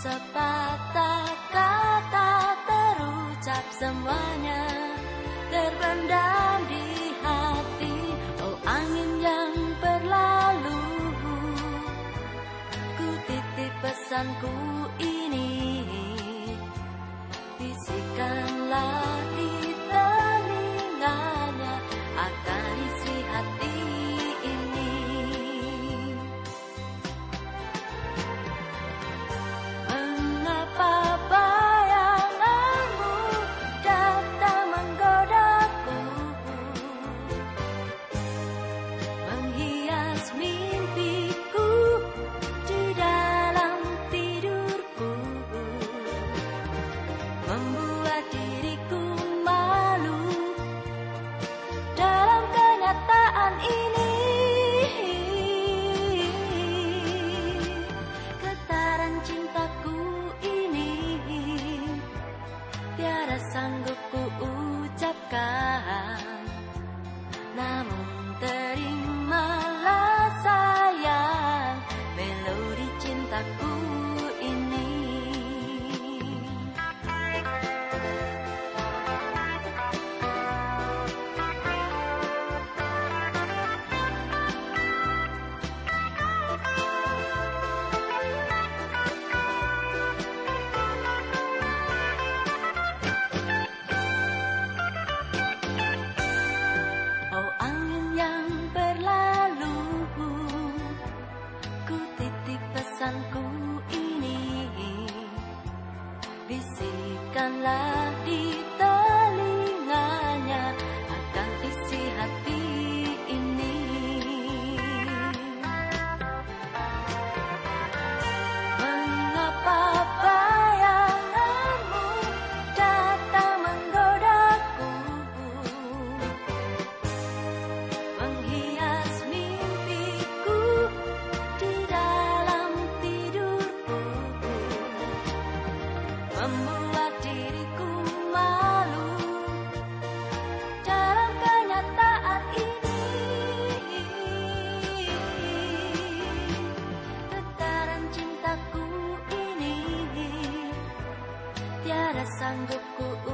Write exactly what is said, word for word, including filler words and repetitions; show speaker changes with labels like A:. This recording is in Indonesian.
A: Sepatah kata terucap semuanya terpendam di hati. Oh angin yang berlalu, ku titip pesanku ini. Bisikanlah di telinganya akan isi hati ini. Mengapa bayanganmu datang menggodaku, menghias mimpiku di dalam tidurku, membuat diriku malu dalam kenyataan ini. Getaran cintaku ini tiada sanggup ku ucapkan, namun terimalah sayang melodi cintaku ini. Oh angin yang berlalu, ku titip pesanku ini. Bisikanlah di telinganya akan isi hati ini. Mengapa bayanganmu datang menggodaku, menghias mimpiku di dalam tidurku, membuat diriku malu dalam kenyataan ini. Getaran cintaku ini tiada sanggup ku